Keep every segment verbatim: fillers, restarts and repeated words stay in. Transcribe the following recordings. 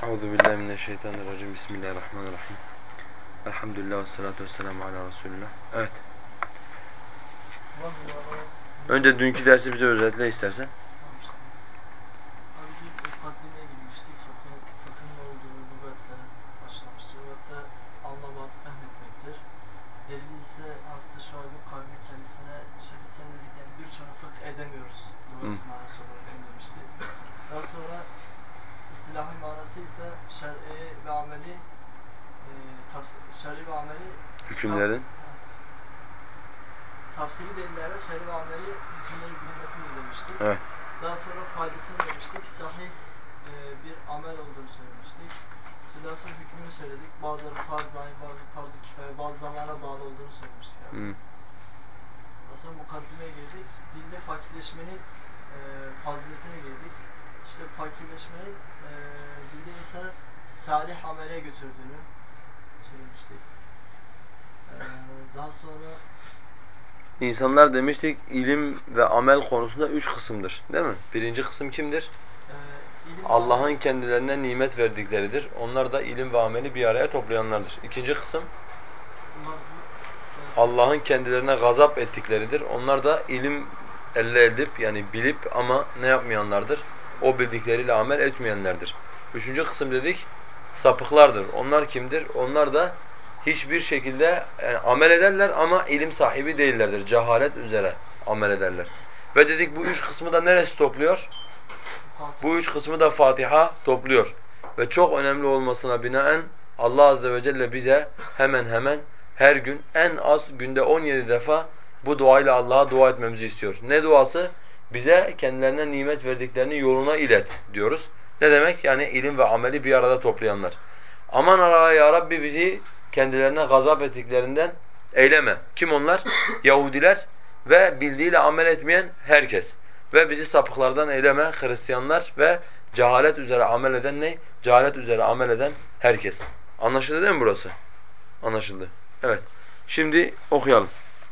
Euzu billahi mineşşeytanirracim. Bismillahirrahmanirrahim. Elhamdülillah ve salatu vesselamu ala Resulillah. Evet. Önce dünkü dersi bize özetle istersen. Abi biz mukaddimeye girmiştik. Fıkhın, fıkhın ne olduğunu lügate başlamıştık. Lügatte anlamak, fehmetmektir. Delil ise aslında şuaybın kavmi kendisine şimdi sen dediklerini birçoğunu fıkh edemiyoruz. Lügat manası olarak demiştik. Daha sonra istilahi manası ise şer'i ve ameli e, şer'i ve ameli hükümlerin taf, tafsiri delillerde şer'i ve ameli hükümleri bilinmesini demiştik. Evet. Daha sonra faydasını demiştik. Sahih e, bir amel olduğunu söylemiştik. İşte daha sonra hükmünü söyledik. Bazıları farz-ı ayn, bazı farz-ı kifaye, bazı zamana bağlı olduğunu söylemiştik. Yani. Hı. Daha sonra mukaddimeye girdik. Dinde fakirleşmenin e, faziletine girdik. İşte fakirleşmenin e, dinde insanı salih amele götürdüğünü söylemiştik. E, daha sonra İnsanlar demiştik ilim ve amel konusunda üç kısımdır. Değil mi? Birinci kısım kimdir? e, Allah'ın kendilerine nimet verdikleridir. Onlar da ilim ve ameli bir araya toplayanlardır. İkinci kısım Allah'ın kendilerine gazap ettikleridir. Onlar da ilim elde edip yani bilip ama ne yapmayanlardır? O bildikleriyle amel etmeyenlerdir. Üçüncü kısım dedik sapıklardır. Onlar kimdir? Onlar da hiçbir şekilde yani amel ederler ama ilim sahibi değillerdir. Cehalet üzere amel ederler. Ve dedik bu üç kısmı da neresi topluyor? Bu üç kısmı da Fatiha topluyor. Ve çok önemli olmasına binaen Allah azze ve celle bize hemen hemen her gün en az günde on yedi defa bu duayla Allah'a dua etmemizi istiyor. Ne duası? Bize kendilerine nimet verdiklerini yoluna ilet diyoruz. Ne demek? Yani ilim ve ameli bir arada toplayanlar. Aman Allah ya Rabbi bizi kendilerine gazap ettiklerinden eyleme. Kim onlar? Yahudiler ve bildiğiyle amel etmeyen herkes. Ve bizi sapıklardan eyleme, Hristiyanlar ve cehalet üzere amel eden ne? Cehalet üzere amel eden herkes. Anlaşıldı değil mi burası? Anlaşıldı. Evet. Şimdi okuyalım.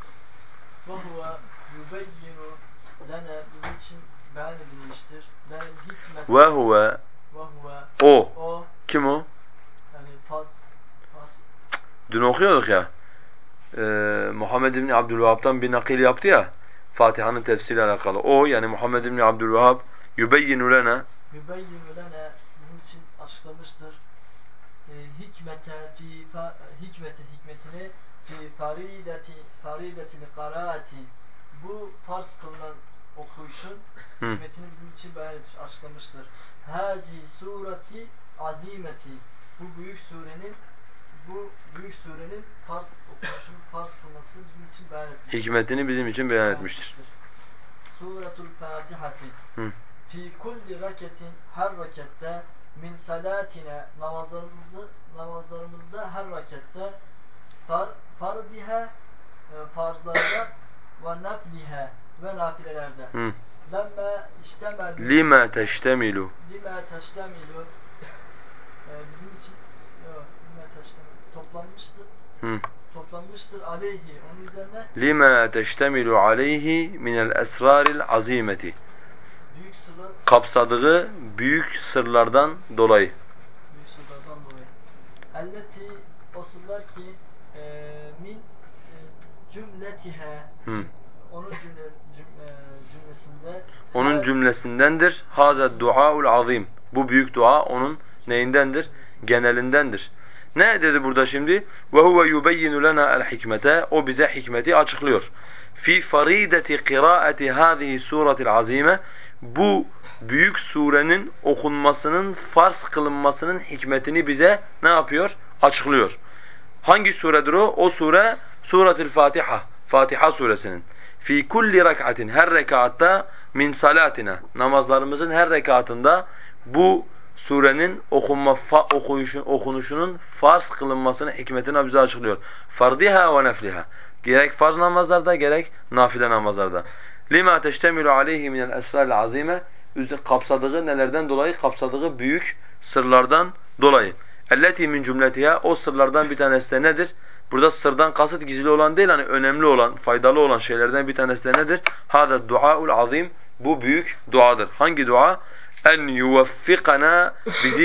وَهُوَ يُبَيِّنُ lana bizim için beyan edilmiştir. Lel hikmet Ve huve وَهُوَ o. O Kim o? yani faz, faz Dün okuyorduk ya. E, Muhammed İbni Abdülvahhab'tan bir nakil yaptı ya. Fatiha'nın tefsiriyle alakalı. O yani Muhammed İbni Abdülvahhab yubeyyinu lana yubeyyinu lana bizim için açıklamıştır. E, hikmete fi fa, hikmete hikmetini fi farideti faridetil qaraati bu farz kılınan okuyuşun Hı. hikmetini bizim için beyan etmiş, açıklamıştır. Hazi sureti azimeti bu büyük surenin bu büyük surenin farz okunuşunun farz kılması bizim için beyan etmiştir. Hikmetini bizim için beyan etmiştir. Suretul Fatihati Hı. fi kulli raketin her rakette min salatine namazlarımızda namazlarımızda her rakette far, fardiha e, farzlarda ve nafliha ve nafilelerde. Hı. Lemme iştemelu Lima teştemilu lima teştemilu e, bizim için yo, lima teştemilu toplanmıştır. Hı. Toplanmıştır aleyhi onun üzerine lima teştemilu aleyhi minel esraril azimeti büyük sırlar kapsadığı büyük sırlardan dolayı. büyük sırlardan dolayı. Elleti o sırlar ki e, min e, cümletihe cüm, onun cümle, cüm, e, cümlesinde Onun her cümlesindendir. Haza duaul azim. Bu büyük dua onun neyindendir? Genelindendir. Ne dedi burada şimdi? Ve huve yubeyyinu lana el hikmete. O bize hikmeti açıklıyor. Fi farideti kıraati hadihi suretil azime. Bu büyük surenin okunmasının farz kılınmasının hikmetini bize ne yapıyor? Açıklıyor. Hangi suredir o? O sure Suretul Fatiha. Fatiha suresinin. Fi kulli rak'atin her rekatta min salatina namazlarımızın her rekatında bu surenin okunma okuyuşun okunuşunun farz kılınmasının hikmetini bize açıklıyor. Fardiha ve nefliha. Gerek farz namazlarda gerek nafile namazlarda. Lima teştemilu aleyhi minel esraril azime kapsadığı nelerden dolayı? Kapsadığı büyük sırlardan dolayı. Elleti min cümletiha o sırlardan bir tanesi de nedir? Burada sırdan kasıt gizli olan değil hani önemli olan, faydalı olan şeylerden bir tanesi de nedir? Hada duaul azim bu büyük duadır. Hangi dua? En yuvaffikana bizi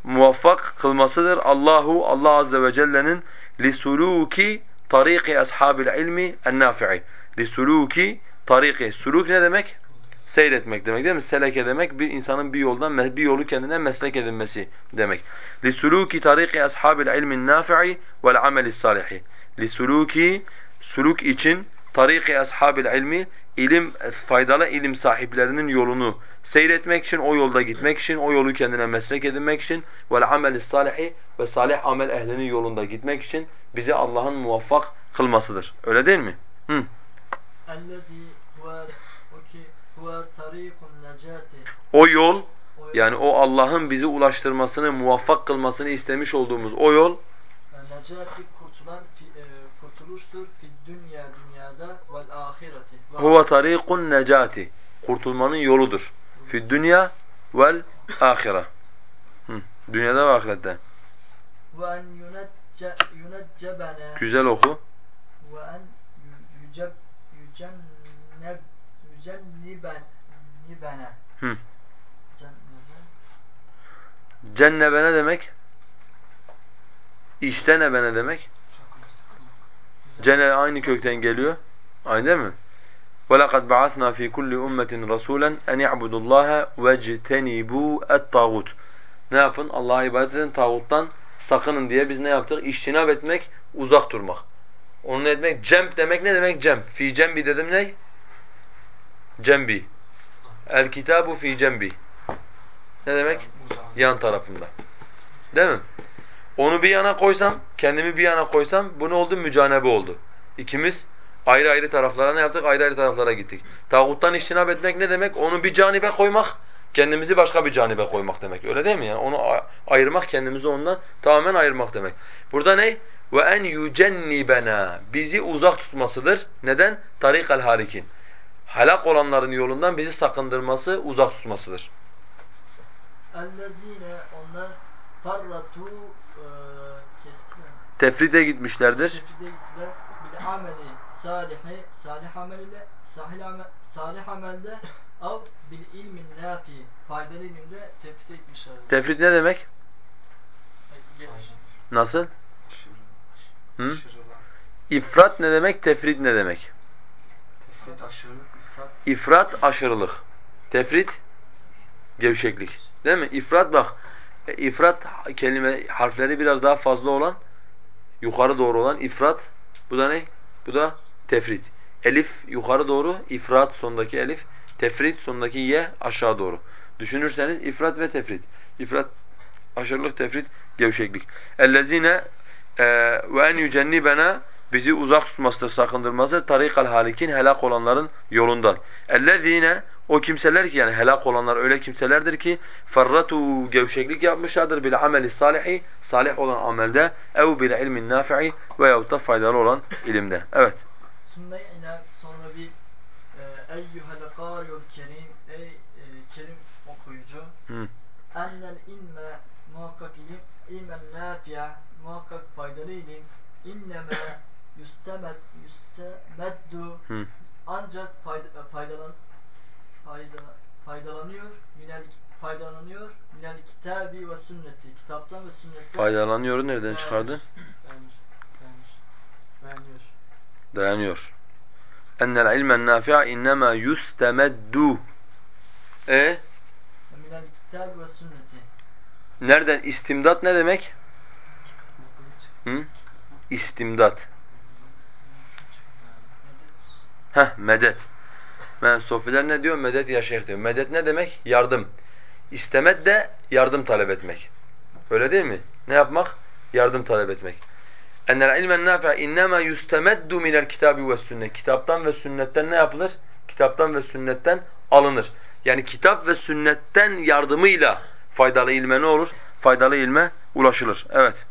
muvaffak kılmasıdır. Allahu Allah azze ve celle'nin lisuluki tariqi ashabil ilmi en-nafi'i. Lisuluki tariqi. Suluk ne demek? Seyretmek demek değil mi? Seleke demek bir insanın bir yoldan bir yolu kendine meslek edinmesi demek. Lisuluki tariqi ashabil ilmin nafi'i vel amelis salihi. Lisuluki suluk için tariqi ashabil ilmi ilim faydalı ilim sahiplerinin yolunu seyretmek için, o yolda gitmek için, o yolu kendine meslek edinmek için vel amelis salihi ve salih amel ehlinin yolunda gitmek için bizi Allah'ın muvaffak kılmasıdır. Öyle değil mi? Hı. Ellezî huve o ki huve tarîkun necâti. O yol yani o Allah'ın bizi ulaştırmasını, muvaffak kılmasını istemiş olduğumuz o yol necati kurtulan fi, e, kurtuluştur fi dünya dünyada vel ahireti. huve tarikun necati. Kurtulmanın yoludur. Fi dünya vel ahire. Hı. Dünyada ve ahirette. Ve en yunecce yuneccebene. Güzel oku. Ve en yüceb yücenneb yücenniben nibene. Hı. Cennebe. Cennebe ne demek? İştenebe ne demek? Cenne aynı kökten geliyor. Aynı değil mi? وَلَقَدْ بَعَثْنَا فِي كُلِّ أُمَّةٍ رَسُولًا اَنْ يَعْبُدُوا اللّٰهَ وَاجْتَنِبُوا الطَّاغُوتِ. Ne yapın? Allah'a ibadet edin, tağuttan sakının diye biz ne yaptık? İçtinab etmek, uzak durmak. Onu ne etmek? Cemb demek ne demek? Cemb. Fi cembi dedim ne? Cembi. El kitabu fi cembi. Ne demek? Yan tarafında. Değil mi? Onu bir yana koysam, kendimi bir yana koysam bu ne oldu? Mücanebe oldu. İkimiz ayrı ayrı taraflara ne yaptık? Ayrı ayrı taraflara gittik. Tağuttan iştinab etmek ne demek? Onu bir canibe koymak, kendimizi başka bir canibe koymak demek. Öyle değil mi? Yani onu ayırmak, kendimizi ondan tamamen ayırmak demek. Burada ne? Ve en yucennibena. Bizi uzak tutmasıdır. Neden? Tarikal halikin. Helak olanların yolundan bizi sakındırması, uzak tutmasıdır. Ellezine onlar farratu e, kestiler. Tefride gitmişlerdir. Tefride gittiler. Bil ameli salihi salih ameliyle salih amel salih amelde av bil ilmin nafi faydalı ilimde tefride gitmişlerdir. Tefrit ne demek? Gelir. Nasıl? Hı? İfrat ne demek? Tefrit ne demek? Tefrit aşırılık, ifrat. İfrat aşırılık. Tefrit gevşeklik. Değil mi? İfrat bak. E, ifrat kelime harfleri biraz daha fazla olan, yukarı doğru olan ifrat. Bu da ne? Bu da tefrit. Elif yukarı doğru, ifrat sondaki elif, tefrit sondaki ye aşağı doğru. Düşünürseniz ifrat ve tefrit. İfrat aşırılık, tefrit gevşeklik. Ellezine ve en yücennibena bizi uzak tutmasıdır, sakındırması tarikal halikin helak olanların yolundan. Ellezine o kimseler ki yani helak olanlar öyle kimselerdir ki ferratu gevşeklik yapmışlardır bil ameli salihi salih olan amelde ev bil ilmin nafi'i veyahut da faydalı olan ilimde. Evet. Sümme iner sonra bir e, eyyuhel gâriyul kerim ey e, kerim okuyucu Hı. ennel ilme muhakkak ilim ilmen nafi'a muhakkak faydalı ilim inneme yüstemed yüstemeddu Hı. ancak fayda, faydalan fayda, faydalanıyor minel faydalanıyor minel kitabi ve sünneti kitaptan ve sünnetten Faydalanıyor nereden çıkardın? Dayanır. Dayanır. Dayanıyor. Dayanıyor. Ennel ilmen nafi'a innema yustemeddu. E Minel kitab ve sünneti. nereden istimdat ne demek? Hı? İstimdat. Heh, medet. Ben sofiler ne diyor? Medet ya şeyh diyor. Medet ne demek? Yardım. İstemet de yardım talep etmek. Öyle değil mi? Ne yapmak? Yardım talep etmek. Ennel ilmen nafi'a innema yustemeddu minel kitabi ve sünnet. Kitaptan ve sünnetten ne yapılır? Kitaptan ve sünnetten alınır. Yani kitap ve sünnetten yardımıyla faydalı ilme ne olur? Faydalı ilme ulaşılır. Evet.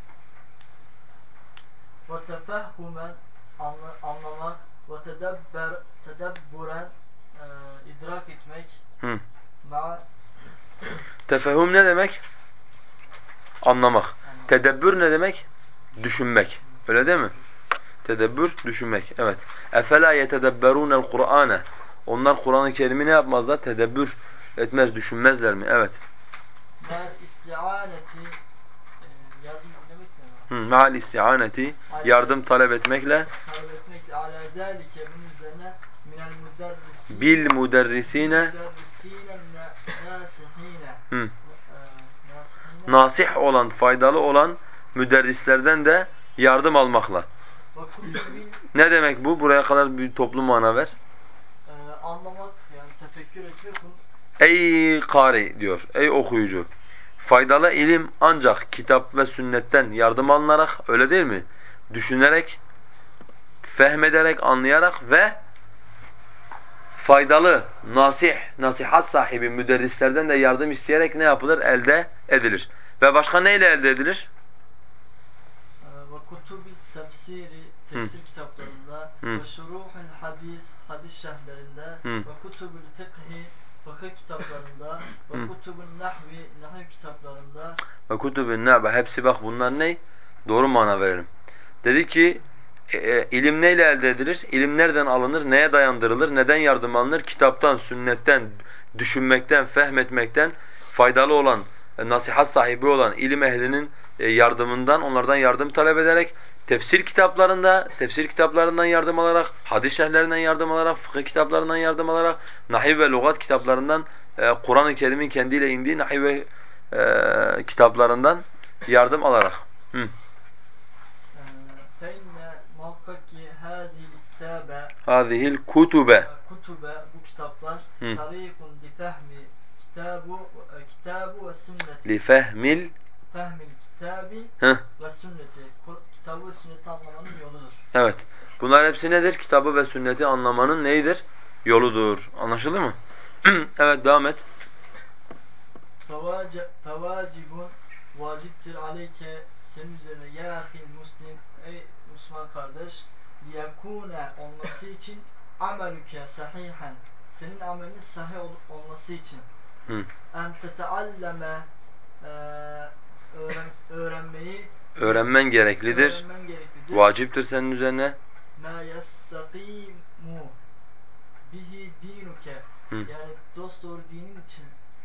Ve tefehhumen anlamak ve tedebber tedebburen e, idrak etmek Hı. ma Tefehüm ne demek? Anlamak. anlamak. Tedebbür ne demek? Düşünmek. Öyle değil mi? Tedebbür, düşünmek. Evet. Efela yetedebberunel Kur'ane. Onlar Kur'an-ı Kerim'i ne yapmazlar? Tedebbür etmez, düşünmezler mi? Evet. Ma'al isti'aneti e, yardım dilemek ne var? Ma'al isti'aneti yardım talep etmekle talep etmekle ala zâlike bunun üzerine minel müderrisine bil müderrisine müderrisine nâsihine Hı. nâsihine nasih olan, faydalı olan müderrislerden de yardım almakla. ve kutubil Ne demek bu? Buraya kadar bir toplu mana ver. e, anlamak yani tefekkür etmek bunu Ey kari diyor, ey okuyucu. Faydalı ilim ancak kitap ve sünnetten yardım alınarak, öyle değil mi? Düşünerek, fehmederek, anlayarak ve faydalı, nasih, nasihat sahibi müderrislerden de yardım isteyerek ne yapılır? Elde edilir. Ve başka neyle elde edilir? ve kutubil tefsiri tefsir kitaplarında Hı. ve şuruhul hadis hadis şerhlerinde Hı. ve kutubul fıkhi fıkıh kitaplarında ve Hı. kutubun nahvi nahiv kitaplarında Ve kutubun nâbe. Hepsi bak bunlar ne? Doğru mana verelim. Dedi ki e, e, ilim neyle elde edilir? İlim nereden alınır? Neye dayandırılır? Neden yardım alınır? Kitaptan, sünnetten, düşünmekten, fehmetmekten faydalı olan, e, nasihat sahibi olan ilim ehlinin e, yardımından, onlardan yardım talep ederek tefsir kitaplarında, tefsir kitaplarından yardım alarak, hadis şerhlerinden yardım alarak, fıkıh kitaplarından yardım alarak, nahiv ve lügat kitaplarından, e, Kur'an-ı Kerim'in kendiyle indiği nahiv ve e, kitaplarından yardım alarak. Hı. feinne muhakkak ki hazil kitabe Hazihil kutube. kutube bu kitaplar Hı. tarikun li fehmi kitabu kitabu ve sünneti Li fehmil fehmil kitabi Heh. ve sünneti Kur- kitabı ve sünneti anlamanın yoludur. Evet. Bunlar hepsi nedir? Kitabı ve sünneti anlamanın neyidir? Yoludur. Anlaşıldı mı? Evet, devam et. Fevaci- Fevacibun vaciptir aleyke senin üzerine ya ahil muslim ey Müslüman kardeş liyekune olması için ameluke sahihen senin amelin sahih ol- olması için Hı. en tetealleme e, öğren, öğrenmeyi Öğrenmen gereklidir. öğrenmen gereklidir. Vaciptir senin üzerine. Ma yestakimu bihi dinuke Hı. yani dosdoğru dinin için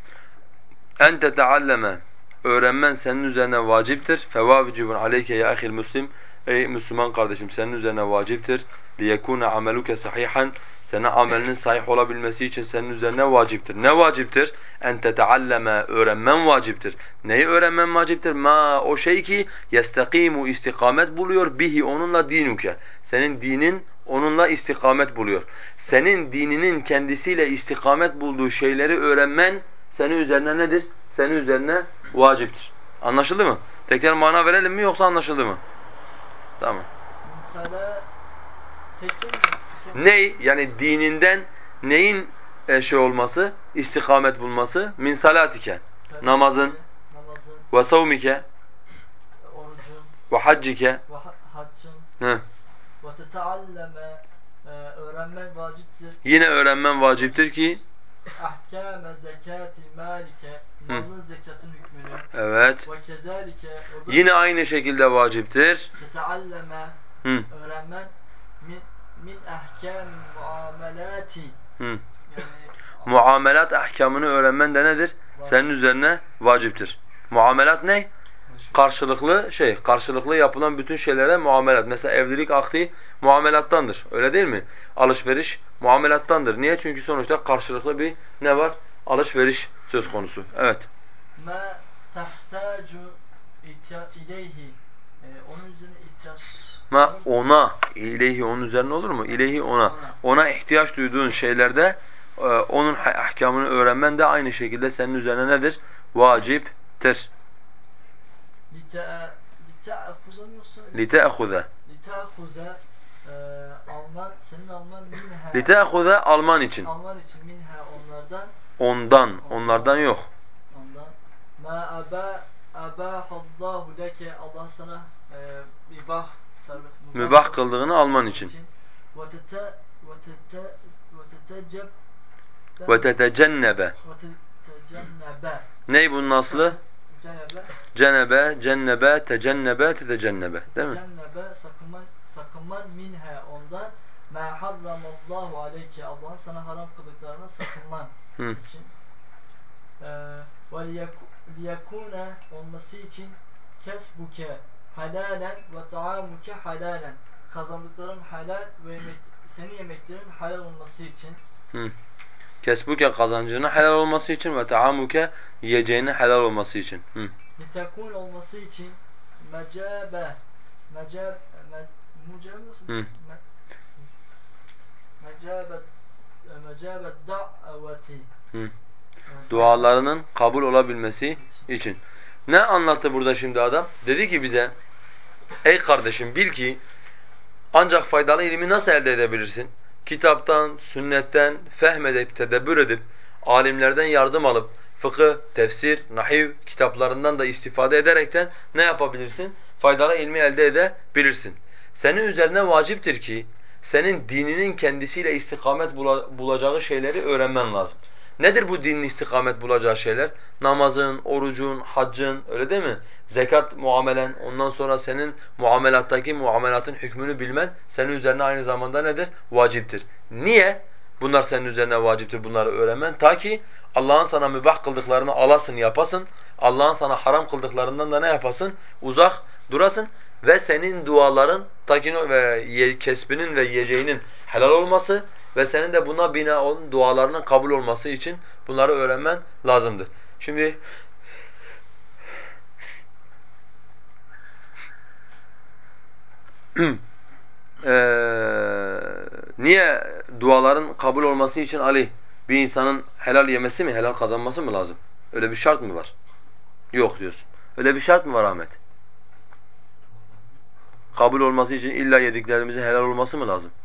En tetealleme. Öğrenmen senin üzerine vaciptir. Fevâvicibun aleyke ya ahil muslim. Ey Müslüman kardeşim, senin üzerine vaciptir. liyekûne ameluke sahihan. Senin amelinin sahih olabilmesi için senin üzerine vaciptir. Ne vaciptir? En tetealleme. Öğrenmen vaciptir. Neyi öğrenmen vaciptir? Ma o şey ki yestakimu istikamet buluyor bihi onunla dinuke. Senin dinin onunla istikamet buluyor. Senin dininin kendisiyle istikamet bulduğu şeyleri öğrenmen senin üzerine nedir? Senin üzerine vaciptir. Anlaşıldı mı? Tekrar mana verelim mi yoksa anlaşıldı mı? Tamam. misale tekrar mı? Ney? Yani dininden neyin e, şey olması? İstikamet bulması? Min salatike. Salatike, Namazın. namazın, Ve savmike. orucun, Ve haccike. ve ha- haccın, Hı. ve tetealleme e, öğrenmen vaciptir. Yine öğrenmen vaciptir ki Ahkâme zekâti malike malın zekatın hükmünü evet. ve kezalike ve Yine aynı şekilde vaciptir. tetealleme Hı. öğrenmen min min ahkâmin muamelâti Hı. yani Muamelat ahkamını öğrenmen de nedir? Senin üzerine vaciptir. Muamelat ne? Karşılıklı şey, karşılıklı yapılan bütün şeylere muamelat. Mesela evlilik akdi muamelattandır. Öyle değil mi? Alışveriş muamelattandır. Niye? Çünkü sonuçta karşılıklı bir ne var? Alışveriş söz konusu. Evet. ma tahtacu ihtiya- ileyhi e, onun üzerine ihtiyaç Ma ona, ileyhi onun üzerine olur mu? İleyhi ona. Ona ihtiyaç duyduğun şeylerde e, onun ha- ahkamını öğrenmen de aynı şekilde senin üzerine nedir? Vaciptir. lite lite'ahuza mı yoksa لِتَأْخُذَ lite'ahuza e, Alman senin Alman minha لِتَأْخُذَ Alman için. Alman için minha onlardan Ondan, onlardan yok. ondan ma aba abahallahu leke Allah sana e, ibah serbest Mübah kıldığını Alman için. ve tete ve tete ve teteceb وَتَتَجَنَّبَ ve tetecennebe Ney bunun aslı? Cenebe Cenebe, cennebe, tecennebe, tetecennebe. Değil mi? Cennebe sakınman, sakınman minhe ondan ma harramallahu aleyke Allah'ın sana haram kıldıklarına sakınman Hı. için. Ee, وَلِيَكُونَ olması için kesbuke halalen ve taamuke halalen, kazandıkların halal ve yemek, senin yemeklerin halal olması için. Hı. Kesbuke kazancının helal olması için ve taamuke yiyeceğinin helal olması için. Hı. Litekun olması için mecabe mecab me, mucab Hı. mecabet mecabet da'veti. Hı. Dualarının kabul olabilmesi için. Ne anlattı burada şimdi adam? Dedi ki bize, ey kardeşim bil ki ancak faydalı ilmi nasıl elde edebilirsin? Kitaptan, sünnetten, fehmedip, tedebbür edip, alimlerden yardım alıp, fıkıh, tefsir, nahiv kitaplarından da istifade ederekten ne yapabilirsin? Faydalı ilmi elde edebilirsin. Senin üzerine vaciptir ki, senin dininin kendisiyle istikamet bulacağı şeyleri öğrenmen lazım. Nedir bu dinin istikamet bulacağı şeyler? Namazın, orucun, haccın, öyle değil mi? Zekat muamelen, ondan sonra senin muamelattaki muamelatın hükmünü bilmen senin üzerine aynı zamanda nedir? Vaciptir. Niye? Bunlar senin üzerine vaciptir bunları öğrenmen. Ta ki Allah'ın sana mübah kıldıklarını alasın, yapasın. Allah'ın sana haram kıldıklarından da ne yapasın? Uzak durasın. Ve senin duaların takin ve kesbinin ve yiyeceğinin helal olması ve senin de buna bina olan dualarının kabul olması için bunları öğrenmen lazımdır. Şimdi Ee, niye duaların kabul olması için Ali bir insanın helal yemesi mi, helal kazanması mı lazım? Öyle bir şart mı var? Yok diyorsun. Öyle bir şart mı var Ahmet? Kabul olması için illa yediklerimizin helal olması mı lazım?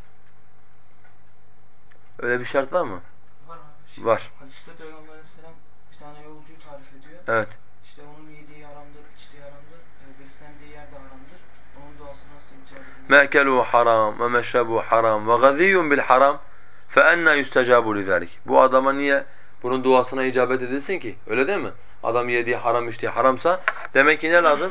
Öyle bir şart var mı? Var abi. Şey, Var. hadiste Peygamber Aleyhisselam bir tane yolcuyu tarif ediyor. Evet. İşte onun yediği haramdır, içtiği haramdır, e, beslendiği yer de haramdır. Onun duası nasıl icap edilir? مَأْكَلُهُ حَرَامٌ وَمَشْرَبُهُ حَرَامٌ وَغَذِيٌّ بِالْحَرَامِ فَأَنَّا يُسْتَجَابُ لِذَلِكِ. Bu adama niye bunun duasına icabet edilsin ki? Öyle değil mi? Adam yediği haram, içtiği haramsa demek ki ne lazım?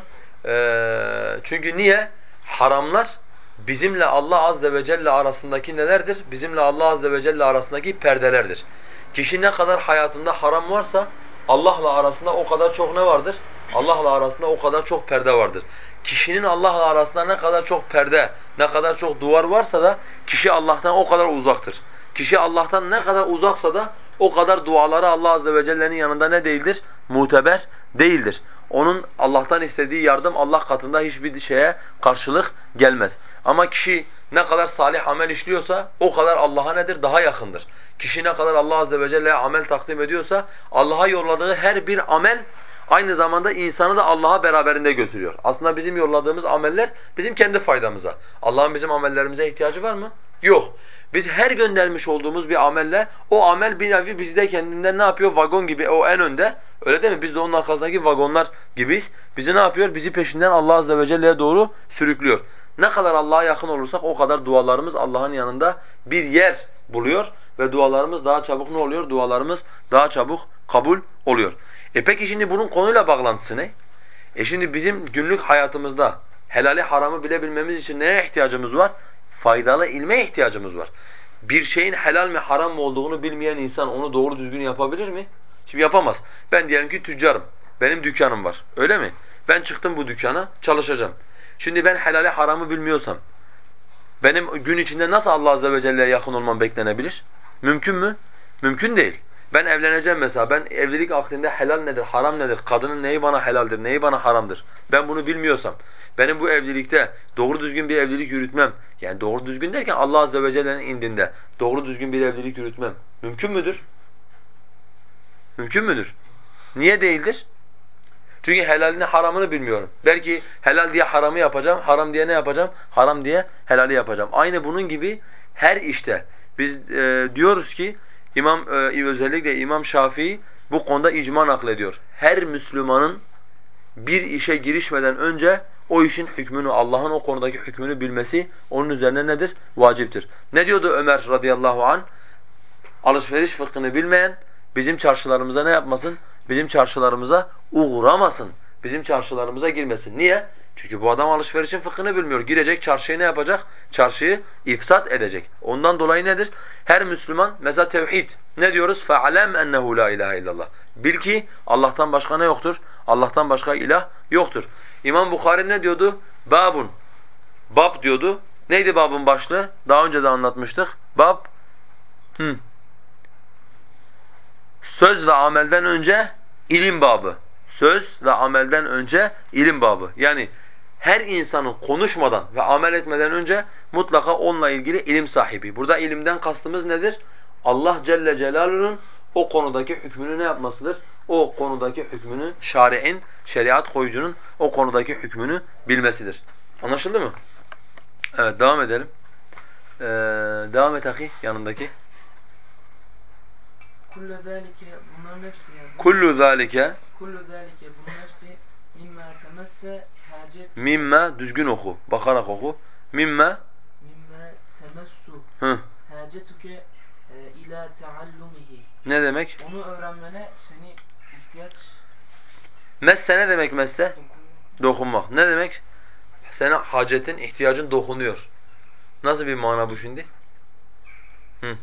Ee, çünkü niye? Haramlar bizimle Allah azze ve celle arasındaki nelerdir? Bizimle Allah azze ve celle arasındaki perdelerdir. Kişi ne kadar hayatında haram varsa Allah'la arasında o kadar çok ne vardır? Allah'la arasında o kadar çok perde vardır. Kişinin Allah'la arasında ne kadar çok perde, ne kadar çok duvar varsa da kişi Allah'tan o kadar uzaktır. Kişi Allah'tan ne kadar uzaksa da o kadar duaları Allah azze ve celle'nin yanında ne değildir? Muteber değildir. Onun Allah'tan istediği yardım Allah katında hiçbir şeye karşılık gelmez. Ama kişi ne kadar salih amel işliyorsa o kadar Allah'a nedir? Daha yakındır. Kişi ne kadar Allah azze ve celle'ye amel takdim ediyorsa Allah'a yolladığı her bir amel aynı zamanda insanı da Allah'a beraberinde götürüyor. Aslında bizim yolladığımız ameller bizim kendi faydamıza. Allah'ın bizim amellerimize ihtiyacı var mı? Yok. Biz her göndermiş olduğumuz bir amelle o amel bir nevi bizde kendinden ne yapıyor? Vagon gibi o en önde. Öyle değil mi? Biz de onun arkasındaki vagonlar gibiyiz. Bizi ne yapıyor? Bizi peşinden Allah azze ve celle'ye doğru sürüklüyor. Ne kadar Allah'a yakın olursak o kadar dualarımız Allah'ın yanında bir yer buluyor ve dualarımız daha çabuk ne oluyor? Dualarımız daha çabuk kabul oluyor. E peki şimdi bunun konuyla bağlantısı ne? E şimdi bizim günlük hayatımızda helali haramı bilebilmemiz için neye ihtiyacımız var? Faydalı ilme ihtiyacımız var. Bir şeyin helal mi haram mı olduğunu bilmeyen insan onu doğru düzgün yapabilir mi? Şimdi yapamaz. Ben diyelim ki tüccarım. Benim dükkanım var. Öyle mi? Ben çıktım bu dükkana çalışacağım. Şimdi ben helali haramı bilmiyorsam benim gün içinde nasıl Allah azze ve celle'ye yakın olmam beklenebilir? Mümkün mü? Mümkün değil. Ben evleneceğim mesela. Ben evlilik akdinde helal nedir, haram nedir, kadının neyi bana helaldir, neyi bana haramdır. Ben bunu bilmiyorsam, benim bu evlilikte doğru düzgün bir evlilik yürütmem, yani doğru düzgün derken Allah azze ve celle'nin indinde doğru düzgün bir evlilik yürütmem mümkün müdür? Mümkün müdür? Niye değildir? Çünkü helalini haramını bilmiyorum. Belki helal diye haramı yapacağım, haram diye ne yapacağım? Haram diye helali yapacağım. Aynı bunun gibi her işte biz e, diyoruz ki İmam e, özellikle İmam Şafii bu konuda icma naklediyor. Her Müslümanın bir işe girişmeden önce o işin hükmünü, Allah'ın o konudaki hükmünü bilmesi onun üzerine nedir? Vaciptir. Ne diyordu Ömer radıyallahu anh? Alışveriş fıkhını bilmeyen bizim çarşılarımıza ne yapmasın? Bizim çarşılarımıza uğramasın. Bizim çarşılarımıza girmesin. Niye? Çünkü bu adam alışverişin fıkhını bilmiyor. Girecek çarşıyı ne yapacak? Çarşıyı ifsat edecek. Ondan dolayı nedir? Her Müslüman mesela tevhid. Ne diyoruz? فَعَلَمْ اَنَّهُ لَا اِلَٰهَ illallah. Bil ki Allah'tan başka ne yoktur? Allah'tan başka ilah yoktur. İmam Bukhari ne diyordu? Babun. Bab diyordu. Neydi babın başlığı? Daha önce de anlatmıştık. Bab. Hı. Söz ve amelden önce ilim babı. Söz ve amelden önce ilim babı. Yani her insanın konuşmadan ve amel etmeden önce mutlaka onunla ilgili ilim sahibi. Burada ilimden kastımız nedir? Allah Celle Celaluhu'nun o konudaki hükmünü ne yapmasıdır? O konudaki hükmünü şari'in, şeriat koyucunun o konudaki hükmünü bilmesidir. Anlaşıldı mı? Evet, devam edelim. Ee, devam et ahi, yanındaki. Kullu zâlike bunların hepsi yani. Kullu zâlike Kullu zâlike bunların hepsi mimma temesse hacet mimme düzgün oku, bakarak oku. Mimme mimma temessu hı. hacetuke e, ila taallumihi. Ne demek? Onu öğrenmene seni ihtiyaç Messe ne demek messe? dokunmak. Dokunmak. Ne demek? Senin hacetin, ihtiyacın dokunuyor. Nasıl bir mana bu şimdi? Hı.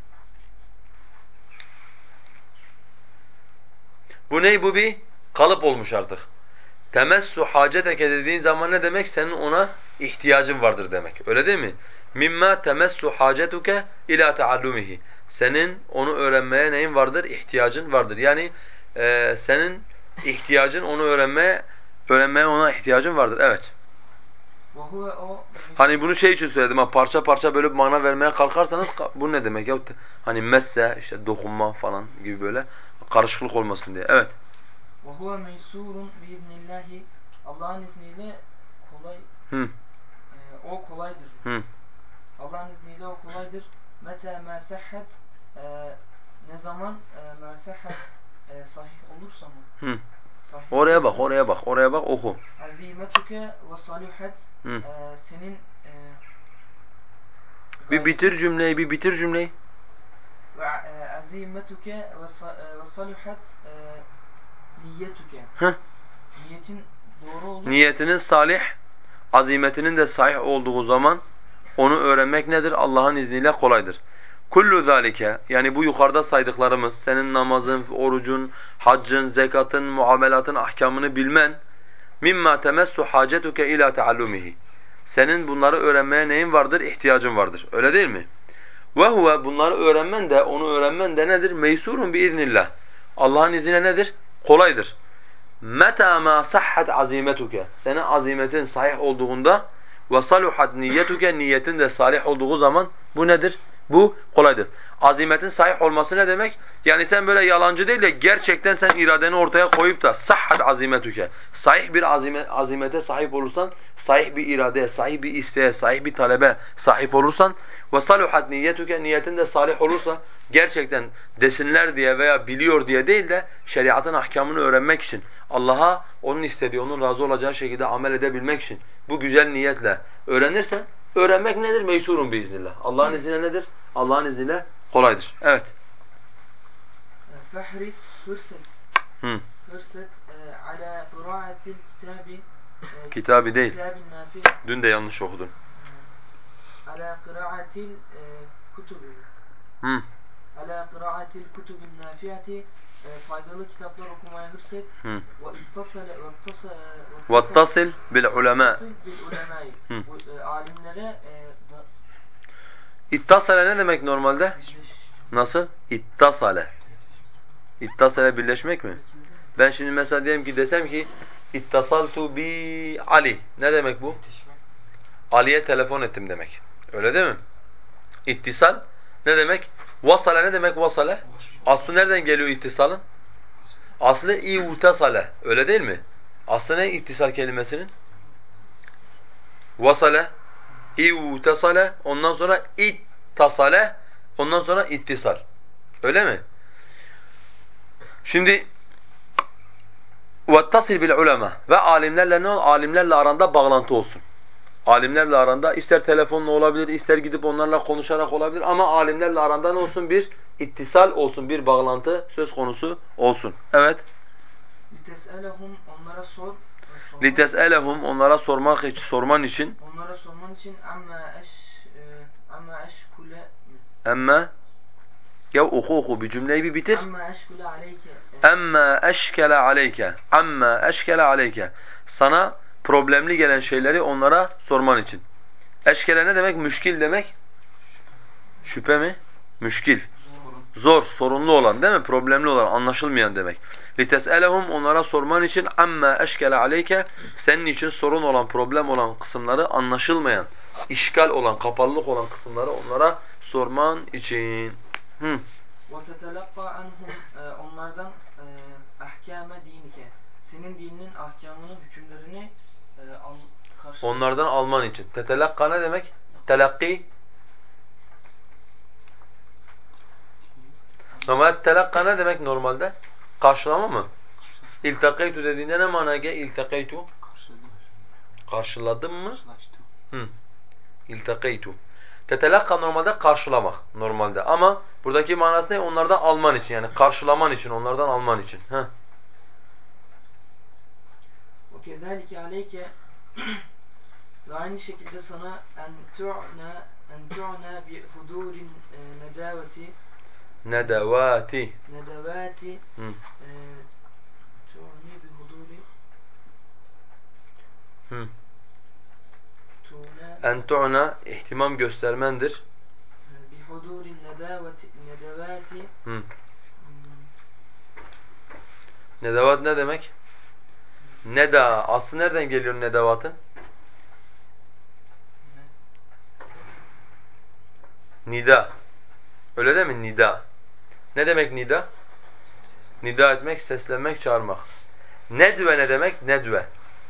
Bu ney? Bu bir kalıp olmuş artık. Temessu haceteke dediğin zaman ne demek? Senin ona ihtiyacın vardır demek. Öyle değil mi? Mimma temessu hacetuke ila taallumihi. Senin onu öğrenmeye neyin vardır? İhtiyacın vardır. Yani e, senin ihtiyacın onu öğrenmeye, öğrenmeye ona ihtiyacın vardır. Evet. Ve huve o Hani bunu şey için söyledim ha, parça parça böyle bir mana vermeye kalkarsanız bu ne demek ya? Hani messe, işte dokunma falan gibi böyle karışıklık olmasın diye. Evet. ve huve meysurun biiznillahi Allah'ın izniyle kolay Hı. e, o kolaydır. Hı. Allah'ın izniyle o kolaydır. Meta ma sahhat e, ne zaman e, ma sahhat e, sahih olursa mı? Hı. Sahih Oraya bak, olursa, oraya bak, oraya bak oku. azimetuke ve saluhat Hı. e, senin e, Bir bitir cümleyi, bir bitir cümleyi. ve e, azimetuke ve, sa- e, ve saluhat e, niyetuke. Hı. Niyetin doğru olur. Niyetinin salih, azimetinin de sahih olduğu zaman onu öğrenmek nedir? Allah'ın izniyle kolaydır. Kullu zalike yani bu yukarıda saydıklarımız senin namazın, orucun, haccın, zekatın, muamelatın ahkamını bilmen mimma temessu hacetuke ila taallumihi. Senin bunları öğrenmeye neyin vardır? İhtiyacın vardır. Öyle değil mi? Ve huve bunları öğrenmen de onu öğrenmen de nedir? Meysurun biiznillah. Allah'ın izniyle nedir? Kolaydır. Meta ma sahhat azimetuke. Senin azimetin sahih olduğunda ve saluhat niyetuke niyetin de salih olduğu zaman bu nedir? Bu kolaydır. Azimetin sahih olması ne demek? Yani sen böyle yalancı değil de gerçekten sen iradeni ortaya koyup da sahhat azimetuke. Sahih bir azime, azimete sahip olursan, sahih bir iradeye, sahih bir isteğe, sahih bir talebe sahip olursan ve saluhat niyetuke niyetin de salih olursa gerçekten desinler diye veya biliyor diye değil de şeriatın ahkamını öğrenmek için Allah'a onun istediği, onun razı olacağı şekilde amel edebilmek için bu güzel niyetle öğrenirsen öğrenmek nedir? Meysurun biiznillah. Allah'ın izniyle nedir? Allah'ın izniyle kolaydır. Evet. Fehris hırset. Hı. Hırset e, ala kıraatil kitabi e, Kitabı değil. kitabin nafi Dün de yanlış okudun. ala kıraatil e, kutubi. Hı. Ala kıraatil kutubin nafiyati e, faydalı kitaplar okumaya hırset. Hı. Ve ittasale ve ittasale Vattasil bil ulema. bil ulemai. Hı. Bu e, alimlere e, da, İttasale ne demek normalde? birleş, Nasıl? İttasale. İttasale birleşmek mi? Ben şimdi mesela diyelim ki desem ki ittasaltu bi Ali. Ne demek bu? Ali'ye telefon ettim demek. Öyle değil mi? İttisal ne demek? Vasale ne demek vasale? Aslı nereden geliyor ittisalın? Aslı i'utasale. Öyle değil mi? Aslı ne ittisal kelimesinin? Vasale, i'utasale, ondan sonra ittasale, ondan sonra ittisal. Öyle mi? Şimdi وَاتَّصِلْ بِالْعُلَمَا ve alimlerle ne ol? Alimlerle aranda bağlantı olsun. Alimlerle aranda ister telefonla olabilir, ister gidip onlarla konuşarak olabilir ama alimlerle aranda ne olsun? Bir ittisal olsun, bir bağlantı söz konusu olsun. Evet. lites'elehum onlara sor, لِتَسْأَلَهُمْ Onlara sormak için, sorman için. Onlara sorman için amma eş e, amma eşkule mi? Emme ya oku oku bir cümleyi bir bitir. Amma eşkule aleyke. e, Emme eşkele aleyke. Emme eşkele aleyke. Sana problemli gelen şeyleri onlara sorman için. Eşkele ne demek? Müşkil demek. Şüphe mi? Müşkil. Sorun. Zor, sorunlu olan değil mi? Problemli olan, anlaşılmayan demek. لِتَسْأَلَهُمْ Onlara sorman için اَمَّا اَشْكَلَ عَلَيْكَ Senin için sorun olan, problem olan kısımları anlaşılmayan, işgal olan, kapalılık olan kısımları onlara sorman için. Hı. وَتَتَلَقَّى عَنْهُمْ e, onlardan e, ahkâme dinike. Senin dininin ahkamını, hükümlerini e, al, karşı Onlardan alman için. Tetelakka ne demek? Telakki. Normalde telakka ne demek normalde? Karşılama mı? İltakaytu dediğinde ne manaya gelir? İltakaytu. Karşıladım. Karşıladım mı? Karşılaştım. Hı. İltakaytu. Tetelakka normalde karşılamak normalde ama buradaki manası ne? Onlardan alman için yani karşılaman için, onlardan alman için. Heh. وَكَذَٰلِكَ عَلَيْكَ Ve aynı şekilde sana en tu'na en tu'na bi hudurin e, nedaveti Nedavati. nedavati Hı. e, tu'ni bi huduri Hı. tu'na En tu'na ihtimam göstermendir. e, bi hudurin nedaveti nedavati Hı. hmm, Nedavat ne demek? Neda. Aslı nereden geliyor nedavatın? Nida. Öyle değil mi? Nida. Ne demek nida? Nida etmek, seslenmek, çağırmak. Nedve ne demek? Nedve.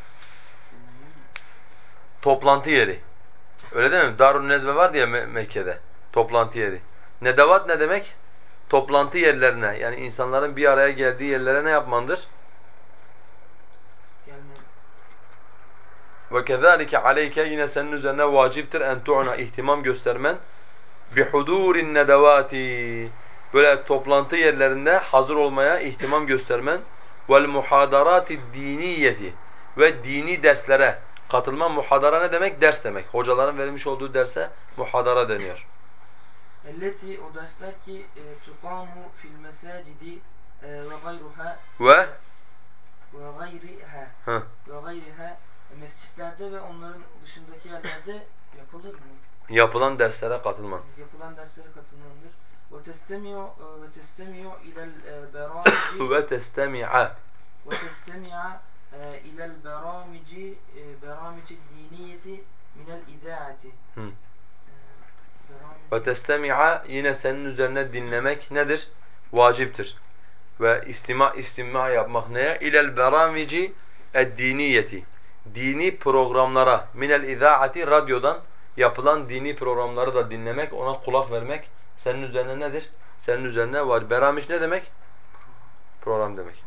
Toplantı yeri. Öyle değil mi? Darun Nedve var ya Me Mekke'de. Toplantı yeri. Nedavat ne demek? Toplantı yerlerine yani insanların bir araya geldiği yerlere ne yapmandır? gelmedi. وَكَذَٰلِكَ عَلَيْكَ Yine senin üzerine vaciptir en tu'na ihtimam göstermen بِحُدُورِ النَّدَوَاتِ Böyle toplantı yerlerinde hazır olmaya ihtimam göstermen وَالْمُحَاضَرَاتِ الدِّينِيَّةِ Ve dini derslere katılma. Muhadara ne demek? Ders demek. Hocaların vermiş olduğu derse muhadara deniyor. Elleti o dersler ki e, tuqamu fil mesacidi e, ve gayruha Ve ve gayriha hı. ve gayriha e, mescitlerde ve onların dışındaki yerlerde yapılır mı? yapılan derslere katılman. Yapılan derslere katılmandır. Ve testemi'u ve testemi'u ilel beramici Ve testemi'a ve testemi'a ilel beramici beramici diniyeti minel idaati. Hı. Beramici Ve testemi'a yine senin üzerine dinlemek nedir? Vaciptir. Ve istima istima yapmak neye? İlel beramici ed-diniyeti. Dini programlara minel izaati radyodan yapılan dini programları da dinlemek, ona kulak vermek senin üzerine nedir? Senin üzerine var. Beramiç ne demek? Program demek.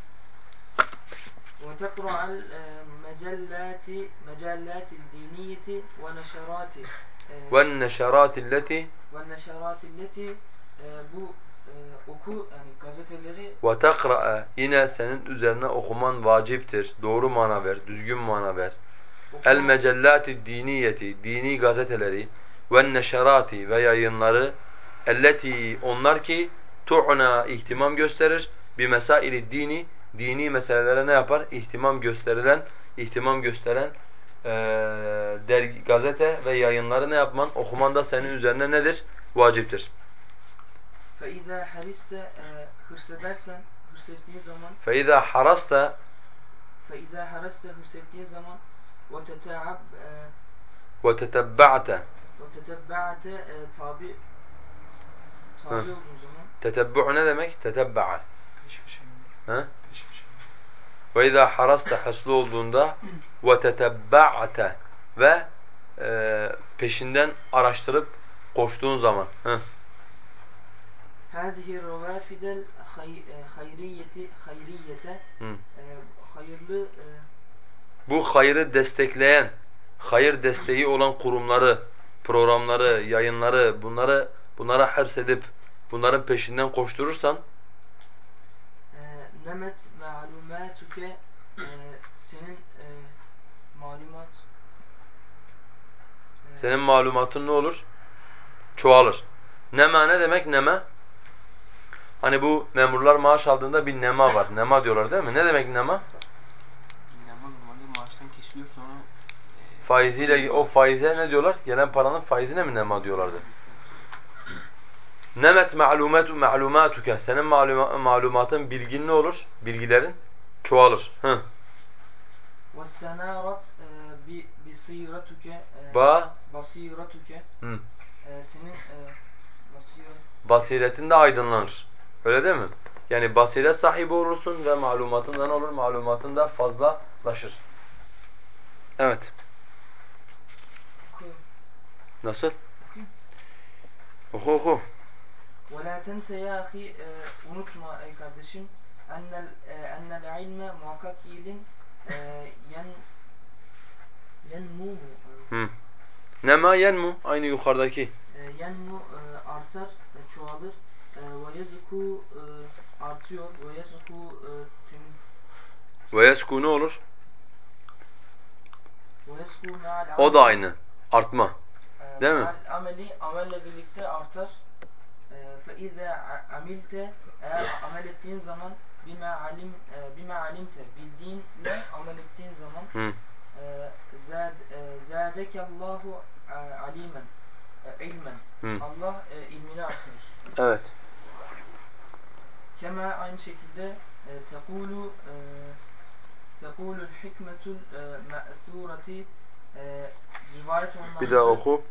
وتقرأ المجلات مجلات الدينية ونشرات وَالنَّشَرَاتِ الَّتِي والنشرات التي bu e, oku yani gazeteleri وَتَقْرَأَ Yine senin üzerine okuman vaciptir. Doğru mana ver, düzgün mana ver. El okuman mecellati diniyeti dini gazeteleri ve neşerati ve yayınları elleti onlar ki tu'na ihtimam gösterir bi mesaili dini dini meselelere ne yapar? İhtimam gösterilen, ihtimam gösteren eee dergi, gazete ve yayınları ne yapman? Okuman da senin üzerine nedir? Vaciptir. فَاِذَا حَرِسْتَ hırs edersen, hırs ettiğin zaman فَاِذَا حَرَسْتَ فَاِذَا حَرَسْتَ hırs ettiğin zaman وَتَتَعَبْ وَتَتَبَّعْتَ وَتَتَبَّعَتَ tabi tabi olduğun zaman Tetebbu ne demek? Tetebba'a. Hiçbir şey mi? Ha? Hiçbir şey mi? Ve izâ harasta haslı olduğunda ve tetebba'te ve e, peşinden araştırıp koştuğun zaman. Hı. هَذِهِ الرَّوَافِدَ الْخَيْرِيَّةِ hayriyete hayırlı e, Bu hayrı destekleyen, hayır desteği olan kurumları, programları, yayınları, bunları bunlara hırs edip bunların peşinden koşturursan nemet ma'lumatuke senin e, malumat. Ee, Senin malumatın ne olur? Çoğalır. Nema ne demek nema? Hani bu memurlar maaş aldığında bir nema var. Nema diyorlar değil mi? Ne demek nema? Ama normalde maaştan kesiliyor sonra e, Faiziyle o faize ne diyorlar? Gelen paranın faizine mi nema diyorlardı? Nemet ma'lumetu ma'lumatuke. Senin maluma, malumatın, bilgin ne olur? Bilgilerin çoğalır. Hı. وَاسْتَنَارَتْ بِصِيرَتُكَ Ba بَصِيرَتُكَ Hı. Senin e, basiret Basiretin de aydınlanır. Öyle değil mi? Yani basiret sahibi olursun ve malumatın da ne olur? Malumatın da fazlalaşır. Evet. okuyor. Nasıl? Okuyayım. Oku oku. وَلَا تَنْسَ يَا أَخِي e, Unutma ey kardeşim ennel e, ennel ilme muhakkak ilim e, yen yenmu mu? Hı. Nema yenmu. Aynı yukarıdaki. E, yenmu e, artar, e, çoğalır. E, ve yazku e, artıyor. Ve yazku e, temiz. Ve yesku ne olur? Ve yazku me'al O da ameli. aynı. Artma. E, Değil mi? me'al ameli amelle birlikte artar. Fe iza amilte eğer amel ettiğin zaman bima alim e, bima alimte bildiğinle amel ettiğin zaman Hı. e, zad e, zadekallahu e, alimen e, ilmen. Hı. Allah e, ilmini artırır. Evet. Kema aynı şekilde e, tekulu e, tekulul hikmetul e, me'thurati e, rivayet olunanları Bir daha oku.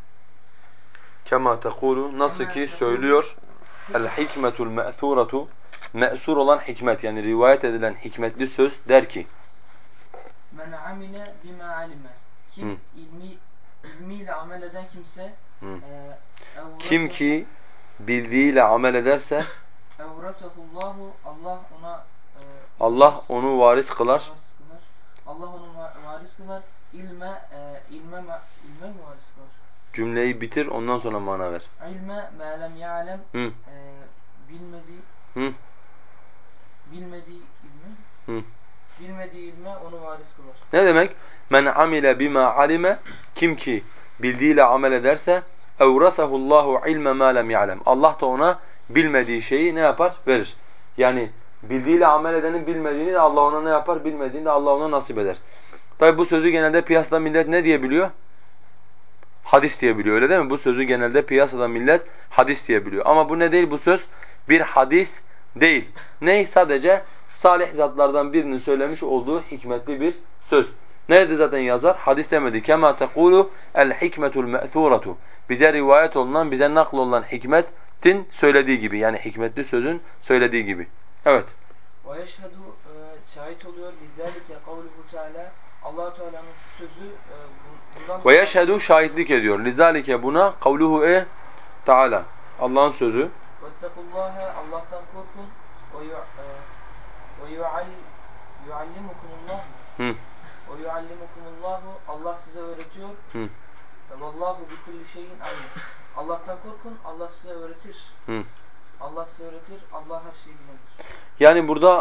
Kema tekulu. Nasıl Kema ki tekulu. söylüyor. El hikmetul me'thuratu. Me'sur olan hikmet yani rivayet edilen hikmetli söz der ki. Men amile bima alime. Kim Hı. ilmi ilmiyle amel eden kimse Hı. e, Kim ki bildiğiyle amel ederse evratehullahu Allah ona e, Allah varis, onu varis kılar. varis kılar. Allah onu varis kılar. İlme e, ilme ilme mi varis kılar? Cümleyi bitir ondan sonra mana ver. İlme ma lem ya'lem Hı. e, bilmediği Hı. bilmediği ilmi Hı. bilmediği ilme onu varis kılar. Ne demek? Men amile bima alime. Kim ki bildiğiyle amel ederse evratehullahu ilme ma lem ya'lem. Allah da ona bilmediği şeyi ne yapar? Verir. Yani bildiğiyle amel edenin bilmediğini de Allah ona ne yapar? Bilmediğini de Allah ona nasip eder. Tabi bu sözü genelde piyasada millet ne diye biliyor? Hadis diye biliyor, öyle değil mi? Bu sözü genelde piyasada millet hadis diye biliyor. Ama bu ne değil bu söz? Bir hadis değil. Ney? Sadece salih zatlardan birinin söylemiş olduğu hikmetli bir söz. Nerede zaten yazar? Hadis demedi. Kema tekulu el hikmetul me'thuratu. Bize rivayet olunan, bize nakl olunan hikmetin söylediği gibi. Yani hikmetli sözün söylediği gibi. Evet. Ve yeşhedü şahit oluyor bizlerike kavluhu teala Allah Teala'nın şu sözü e, bundan Ve yeşhedü şahitlik ediyor. Lizalike buna kavluhu e Teala. Allah'ın sözü. Vettekullâhe Allah'tan korkun ve yu- e, ve yuall yuallimukumullah Hı. ve yuallimukumullahu Allah size öğretiyor. Hı. Ve vallahu bi kulli şeyin alim. Allah'tan korkun, Allah size öğretir. Hı. Allah size öğretir, Allah her şeyi bilendir. Yani burada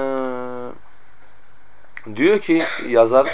ee, diyor ki yazar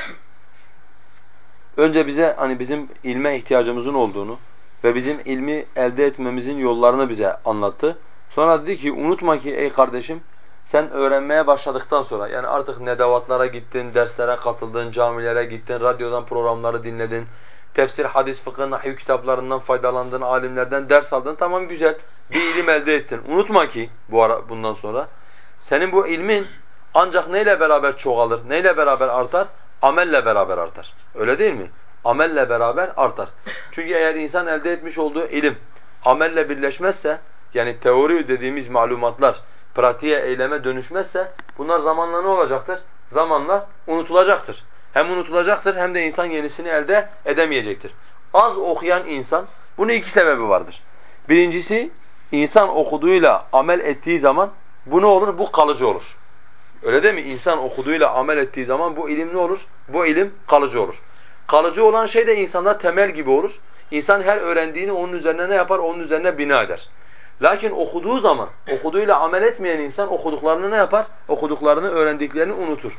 önce bize hani bizim ilme ihtiyacımızın olduğunu ve bizim ilmi elde etmemizin yollarını bize anlattı. Sonra dedi ki unutma ki ey kardeşim sen öğrenmeye başladıktan sonra yani artık nedavatlara gittin, derslere katıldın, camilere gittin, radyodan programları dinledin, tefsir, hadis, fıkıh, nahiv kitaplarından faydalandın, alimlerden ders aldın. Tamam güzel bir ilim elde ettin. Unutma ki bu ara bundan sonra senin bu ilmin ancak neyle beraber çoğalır, neyle beraber artar? Amelle beraber artar. Öyle değil mi? Amelle beraber artar. Çünkü eğer insan elde etmiş olduğu ilim amelle birleşmezse, yani teori dediğimiz malumatlar pratiğe, eyleme dönüşmezse bunlar zamanla ne olacaktır? Zamanla unutulacaktır. Hem unutulacaktır hem de insan yenisini elde edemeyecektir. Az okuyan insan, bunun iki sebebi vardır. Birincisi, insan okuduğuyla amel ettiği zaman bu ne olur? Bu kalıcı olur. Öyle değil mi? İnsan okuduğuyla amel ettiği zaman bu ilim ne olur? Bu ilim kalıcı olur. Kalıcı olan şey de insanda temel gibi olur. İnsan her öğrendiğini onun üzerine ne yapar? Onun üzerine bina eder. Lakin okuduğu zaman, okuduğuyla amel etmeyen insan okuduklarını ne yapar? Okuduklarını, öğrendiklerini unutur.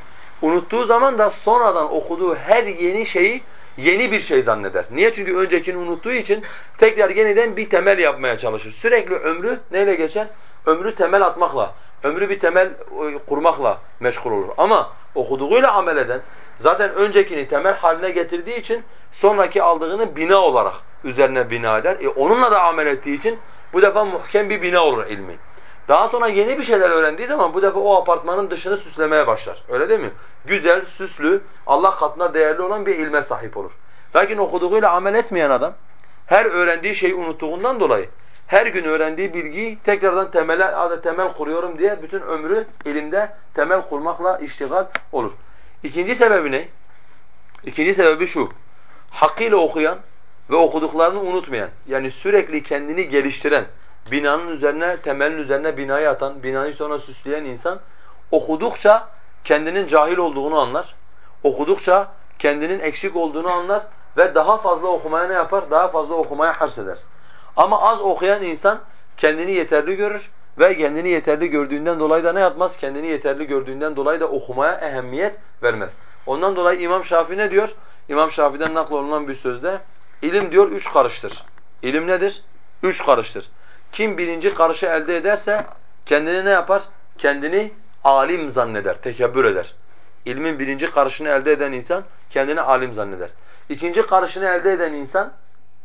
Unuttuğu zaman da sonradan okuduğu her yeni şeyi yeni bir şey zanneder. Niye? Çünkü öncekini unuttuğu için tekrar yeniden bir temel yapmaya çalışır. Sürekli ömrü neyle geçer? Ömrü temel atmakla, ömrü bir temel kurmakla meşgul olur. Ama okuduğuyla amel eden, zaten öncekini temel haline getirdiği için sonraki aldığını bina olarak üzerine bina eder. E onunla da amel ettiği için bu defa muhkem bir bina olur ilmi. Daha sonra yeni bir şeyler öğrendiği zaman bu defa o apartmanın dışını süslemeye başlar. Öyle değil mi? Güzel, süslü, Allah katında değerli olan bir ilme sahip olur. Lakin okuduğuyla amel etmeyen adam her öğrendiği şeyi unuttuğundan dolayı her gün öğrendiği bilgiyi tekrardan temele, hadi temel kuruyorum diye bütün ömrü ilimde temel kurmakla iştigal olur. İkinci sebebi ne? İkinci sebebi şu. Hakkıyla okuyan ve okuduklarını unutmayan, yani sürekli kendini geliştiren, binanın üzerine, temelin üzerine binayı atan, binayı sonra süsleyen insan okudukça kendinin cahil olduğunu anlar. Okudukça kendinin eksik olduğunu anlar ve daha fazla okumaya ne yapar? Daha fazla okumaya hırs eder. Ama az okuyan insan kendini yeterli görür ve kendini yeterli gördüğünden dolayı da ne yapmaz? Kendini yeterli gördüğünden dolayı da okumaya ehemmiyet vermez. Ondan dolayı İmam Şafii ne diyor? İmam Şafii'den naklolunan bir sözde ilim diyor üç karıştır. İlim nedir? Üç karıştır. Kim birinci karışı elde ederse kendini ne yapar? Kendini alim zanneder, tekebbür eder. İlmin birinci karışını elde eden insan kendini alim zanneder. İkinci karışını elde eden insan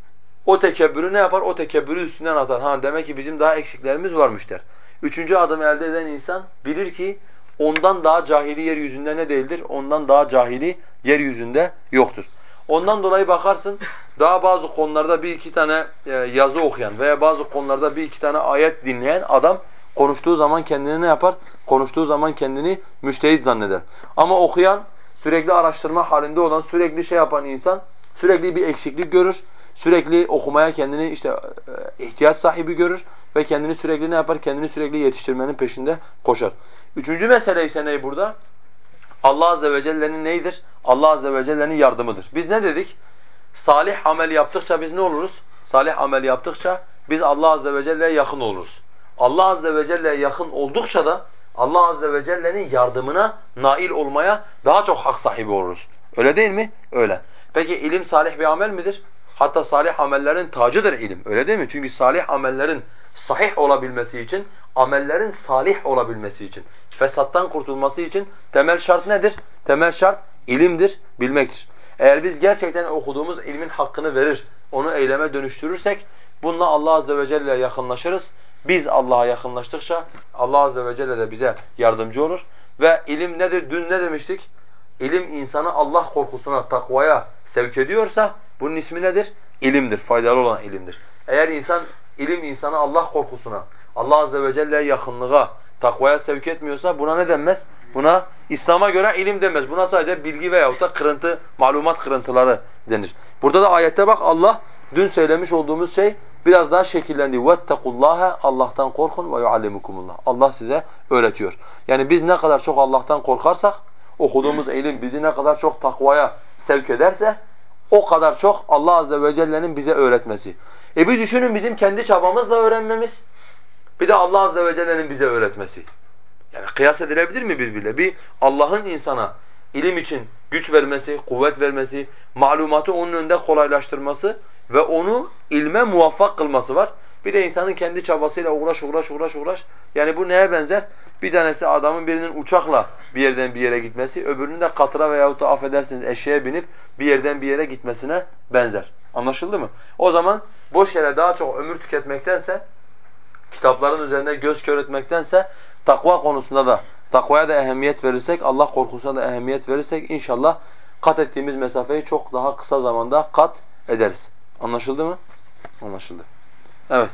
o tekebbürü ne yapar? O tekebbürü üstünden atar. Ha demek ki bizim daha eksiklerimiz varmış der. Üçüncü adımı elde eden insan bilir ki ondan daha cahili yeryüzünde ne değildir? Ondan daha cahili yeryüzünde yoktur. Ondan dolayı bakarsın daha bazı konularda bir iki tane e, yazı okuyan veya bazı konularda bir iki tane ayet dinleyen adam konuştuğu zaman kendini ne yapar? Konuştuğu zaman kendini müştehit zanneder. Ama okuyan, sürekli araştırma halinde olan, sürekli şey yapan insan sürekli bir eksiklik görür. Sürekli okumaya kendini işte e, ihtiyaç sahibi görür ve kendini sürekli ne yapar? Kendini sürekli yetiştirmenin peşinde koşar. Üçüncü mesele ise ne burada? Allah azze ve celle'nin neydir? Allah azze ve celle'nin yardımıdır. Biz ne dedik? Salih amel yaptıkça biz ne oluruz? Salih amel yaptıkça biz Allah azze ve celle'ye yakın oluruz. Allah azze ve celle'ye yakın oldukça da Allah azze ve celle'nin yardımına nail olmaya daha çok hak sahibi oluruz. Öyle değil mi? Öyle. Peki ilim salih bir amel midir? Hatta salih amellerin tacıdır ilim. Öyle değil mi? Çünkü salih amellerin sahih olabilmesi için, amellerin salih olabilmesi için, fesattan kurtulması için temel şart nedir? Temel şart ilimdir, bilmektir. Eğer biz gerçekten okuduğumuz ilmin hakkını verir, onu eyleme dönüştürürsek bununla Allah azze ve celle'ye yakınlaşırız. Biz Allah'a yakınlaştıkça Allah azze ve celle de bize yardımcı olur. Ve ilim nedir? Dün ne demiştik? İlim insanı Allah korkusuna, takvaya sevk ediyorsa bunun ismi nedir? İlimdir, faydalı olan ilimdir. Eğer insan ilim insanı Allah korkusuna, Allah azze ve celle'ye yakınlığa, takvaya sevk etmiyorsa buna ne denmez? Buna İslam'a göre ilim denmez. Buna sadece bilgi veyahut da kırıntı, malumat kırıntıları denir. Burada da ayette bak Allah dün söylemiş olduğumuz şey biraz daha şekillendi. وَاتَّقُوا Allah'tan korkun ve yuallimukumullah. Allah size öğretiyor. Yani biz ne kadar çok Allah'tan korkarsak, okuduğumuz ilim bizi ne kadar çok takvaya sevk ederse o kadar çok Allah azze ve celle'nin bize öğretmesi. E bir düşünün bizim kendi çabamızla öğrenmemiz, bir de Allah azze ve celle'nin bize öğretmesi. Yani kıyas edilebilir mi birbiriyle? Bir Allah'ın insana ilim için güç vermesi, kuvvet vermesi, malumatı onun önünde kolaylaştırması ve onu ilme muvaffak kılması var. Bir de insanın kendi çabasıyla uğraş uğraş uğraş uğraş. Yani bu neye benzer? Bir tanesi adamın birinin uçakla bir yerden bir yere gitmesi, öbürünün de katıra veyahut da affedersiniz eşeğe binip bir yerden bir yere gitmesine benzer. Anlaşıldı mı? O zaman boş yere daha çok ömür tüketmektense, kitapların üzerine göz kör etmektense takva konusunda da, takvaya da ehemmiyet verirsek, Allah korkusuna da ehemmiyet verirsek inşallah kat ettiğimiz mesafeyi çok daha kısa zamanda kat ederiz. Anlaşıldı mı? Anlaşıldı. Evet.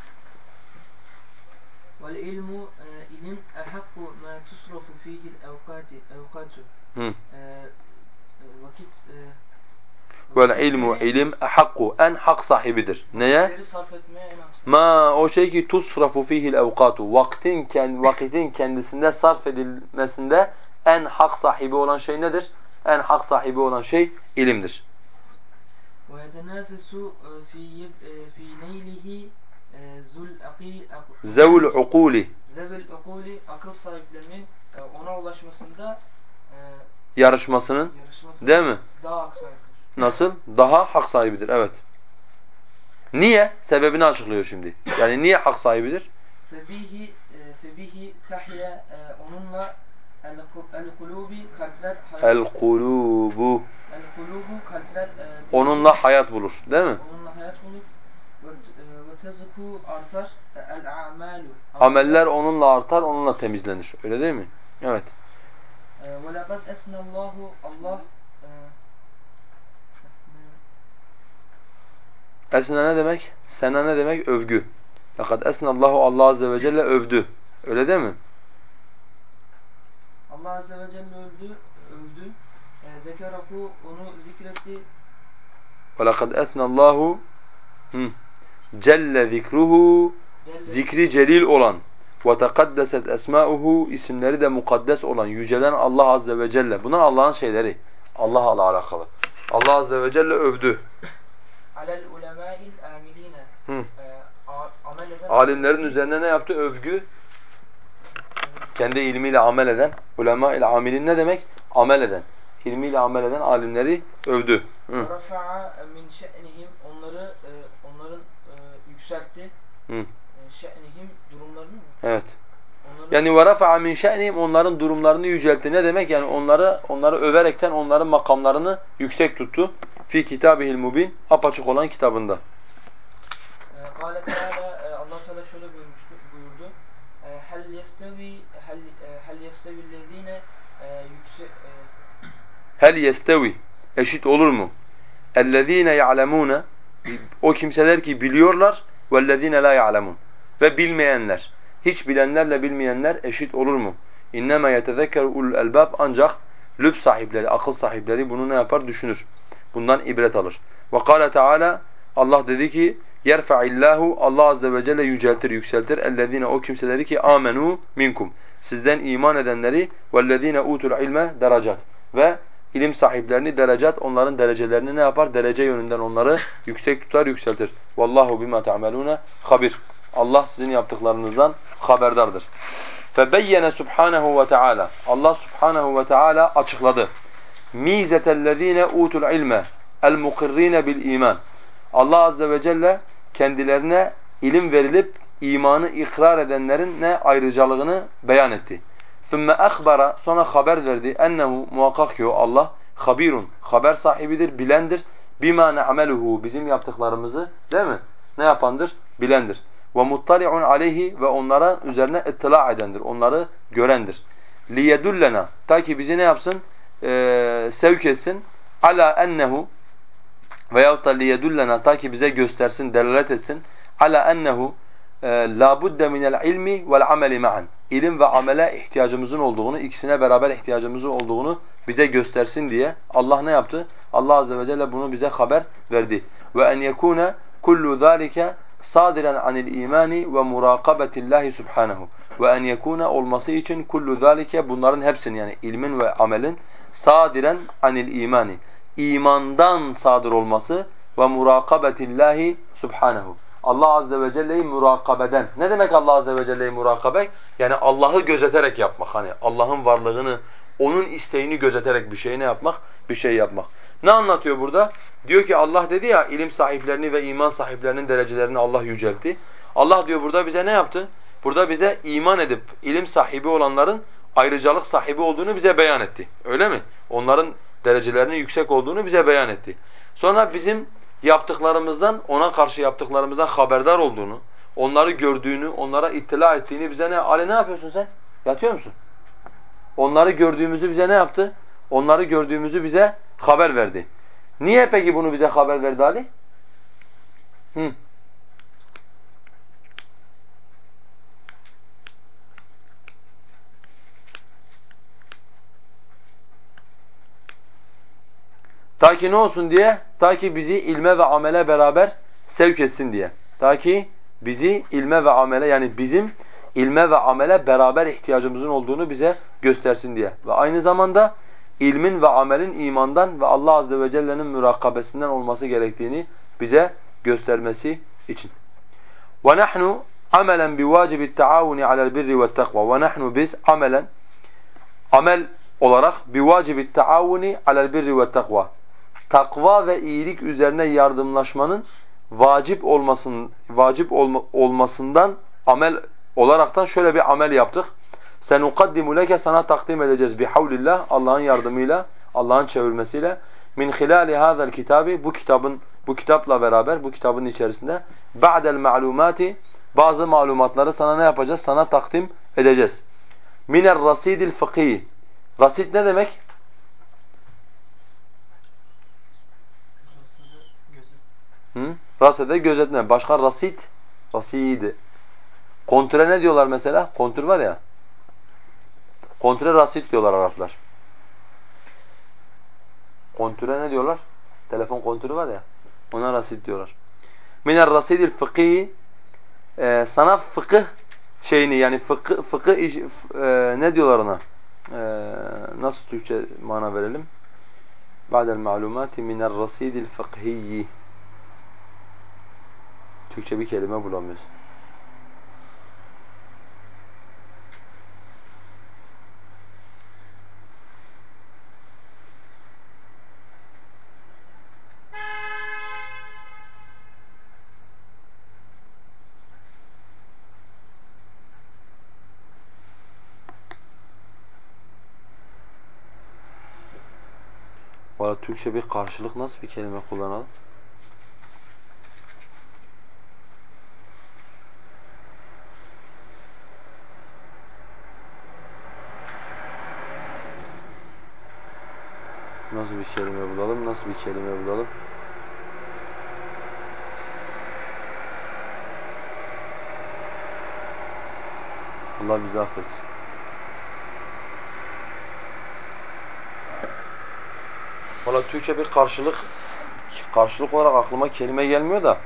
وَالْاِلْمُ ilim اَحَقُّ مَا تُصْرَفُ ف۪يهِ الْاَوْقَاتُ Hı. Vakit Vel ilmu ilim ehakku en hak sahibidir. Neye? vakitleri sarf etmeye en hak sahibi. Ma o şey ki tusrafu fihil evkatu. Vaktin kend, vakitin kendisinde sarf edilmesinde en hak sahibi olan şey nedir? En hak sahibi olan şey ilimdir. Ve yetenafesu fi fi neylihi zul aqil Zevul ukuli. Zevul ukuli akıl sahiplerinin ona ulaşmasında yarışmasının yarışması değil mi? daha hak sahibidir. Nasıl? Daha hak sahibidir. Evet. Niye? Sebebini açıklıyor şimdi. Yani niye hak sahibidir? Febihi febihi tahya onunla el-kulubi kalpler hayat El-kulubu. el-kulubu kalpler e, Onunla hayat bulur. Değil mi? onunla hayat bulur. Ve ve tezku artar el-a'malu. Ameller onunla artar, onunla temizlenir. Öyle değil mi? Evet. Ve lekad esnallahu Allah e, Esna ne demek? Sena ne demek? Övgü. Fakat esnallahu Allah azze ve celle övdü. Öyle değil mi? Allah azze ve celle övdü, övdü. E, zekerahu onu zikretti. Ve lekad esnallahu celle zikruhu zikri celil olan ve tekaddeset esmauhu isimleri de mukaddes olan, yücelen Allah azze ve celle. Bunlar Allah'ın şeyleri. Allah'la alakalı. Allah azze ve celle övdü. Alel ulemâil âmiline. Hı. E, amel eden Alimlerin üzerine ne yaptı? Övgü. Kendi ilmiyle amel eden. Ulema ile amilin ne demek? Amel eden. İlmiyle amel eden alimleri övdü. Hı. Rafa'a min şe'nihim onları e, onların e, yükseltti. Hı. E, şe'nihim durumlarını mı? Evet. Onları Yani وَرَفَعَ مِنْ شَأْنِهِمْ onların durumlarını yüceltti. Ne demek? Yani onları onları överekten onların makamlarını yüksek tuttu. Fi kitabihil mubin apaçık olan kitabında. Kâle Teala Allah Teala şöyle buyurmuştu, buyurdu. Hel yestevi hel hel yestevillezine yüksek Hel yestevi eşit olur mu? اَلَّذ۪ينَ يَعْلَمُونَ o kimseler ki biliyorlar وَالَّذ۪ينَ لَا يَعْلَمُونَ ve bilmeyenler. Hiç bilenlerle bilmeyenler eşit olur mu? اِنَّمَا يَتَذَكَّرُ ulul elbab ancak lüb sahipleri, akıl sahipleri bunu ne yapar? Düşünür. Bundan ibret alır. وَقَالَ Teala Allah dedi ki يَرْفَعِ اللّٰهُ Allah azze ve celle yüceltir, yükseltir. اَلَّذ۪ينَ o kimseleri ki آمَنُوا minkum sizden iman edenleri وَالَّذ۪ينَ utul ilme derecat ve ilim sahiplerini derecat, onların derecelerini ne yapar? Derece yönünden onları yüksek tutar, yükseltir. Vallahu bima ta'maluna habir. Allah sizin yaptıklarınızdan haberdardır. Febeyyene subhanahu ve teala. Allah subhanahu ve teala açıkladı. Mizetellezine utul ilme el mukirrine bil iman. Allah azze ve celle kendilerine ilim verilip imanı ikrar edenlerin ne ayrıcalığını beyan etti. ثُمَّ أَخْبَرَ sonra haber verdi ennehu muhakkak ki o Allah habirun haber sahibidir, bilendir. Bima na'meluhu bizim yaptıklarımızı değil mi? Ne yapandır? Bilendir. Ve muttali'un aleyhi ve onlara üzerine ittila edendir. Onları görendir. Liyedullena ta ki bizi ne yapsın? Ee, sevk etsin. Ala ennehu veyahut da liyedullena ta ki bize göstersin, delalet etsin. Ala ennehu la budde minel ilmi vel ameli ma'an. İlim ve amele ihtiyacımızın olduğunu, ikisine beraber ihtiyacımızın olduğunu bize göstersin diye Allah ne yaptı? Allah azze ve celle bunu bize haber verdi. Ve en yekuna kullu zalika sadiran anil imani ve murakabetillahi subhanahu. Ve en yekuna olması için kullu zalika bunların hepsinin yani ilmin ve amelin sadiran anil imani. İmandan sadır olması ve murakabetillahi subhanahu. Allah azze ve celle'yi murakabeden. Ne demek Allah azze ve celle'yi murakabe? Yani Allah'ı gözeterek yapmak. Hani Allah'ın varlığını, onun isteğini gözeterek bir şey ne yapmak? Bir şey yapmak. Ne anlatıyor burada? Diyor ki Allah dedi ya ilim sahiplerini ve iman sahiplerinin derecelerini Allah yüceltti. Allah diyor burada bize ne yaptı? Burada bize iman edip ilim sahibi olanların ayrıcalık sahibi olduğunu bize beyan etti. Öyle mi? Onların derecelerinin yüksek olduğunu bize beyan etti. Sonra bizim yaptıklarımızdan, ona karşı yaptıklarımızdan haberdar olduğunu, onları gördüğünü, onlara ittila ettiğini bize ne? Ali ne yapıyorsun sen? Yatıyor musun? Onları gördüğümüzü bize ne yaptı? Onları gördüğümüzü bize haber verdi. Niye peki bunu bize haber verdi Ali? Hı. Ta ki ne olsun diye? Ta ki bizi ilme ve amele beraber sevk etsin diye. Ta ki bizi ilme ve amele yani bizim ilme ve amele beraber ihtiyacımızın olduğunu bize göstersin diye. Ve aynı zamanda ilmin ve amelin imandan ve Allah azze ve celle'nin mürakabesinden olması gerektiğini bize göstermesi için. وَنَحْنُ عَمَلًا بِوَاجِبِ التَّعَاوُنِ عَلَى الْبِرِّ وَالتَّقْوَى وَنَحْنُ biz amelen amel olarak bivacibi taavuni alel birri ve takva. Takva ve iyilik üzerine yardımlaşmanın vacip olmasın vacip olma, olmasından amel olaraktan şöyle bir amel yaptık. Senukaddimu leke sana takdim edeceğiz bihavlillah Allah'ın yardımıyla, Allah'ın çevirmesiyle min hilali hada'l kitabi bu kitabın bu kitapla beraber bu kitabın içerisinde ba'del ma'lumati bazı malumatları sana ne yapacağız? Sana takdim edeceğiz. Miner rasidil fıkhi. Rasid ne demek? Rasıdı gözü. Hı? Rasede gözetme. Başka rasid, rasid. Kontre ne diyorlar mesela? Kontür var ya. Kontre rasid diyorlar Araplar. Kontüre ne diyorlar? Telefon kontürü var ya. Ona rasid diyorlar. Miner rasidil fıkhi. Ee, sana fıkıh şeyini yani fıkıh fıkıh iş- f- e, ne diyorlar ona? Ee, nasıl Türkçe mana verelim? Ba'del ma'lumati miner rasidil fıkhiyyi. Türkçe bir kelime bulamıyoruz. Valla Türkçe bir karşılık nasıl bir kelime kullanalım? Nasıl bir kelime bulalım? Nasıl bir kelime bulalım? Allah bizi affetsin. Valla Türkçe bir karşılık karşılık olarak aklıma kelime gelmiyor da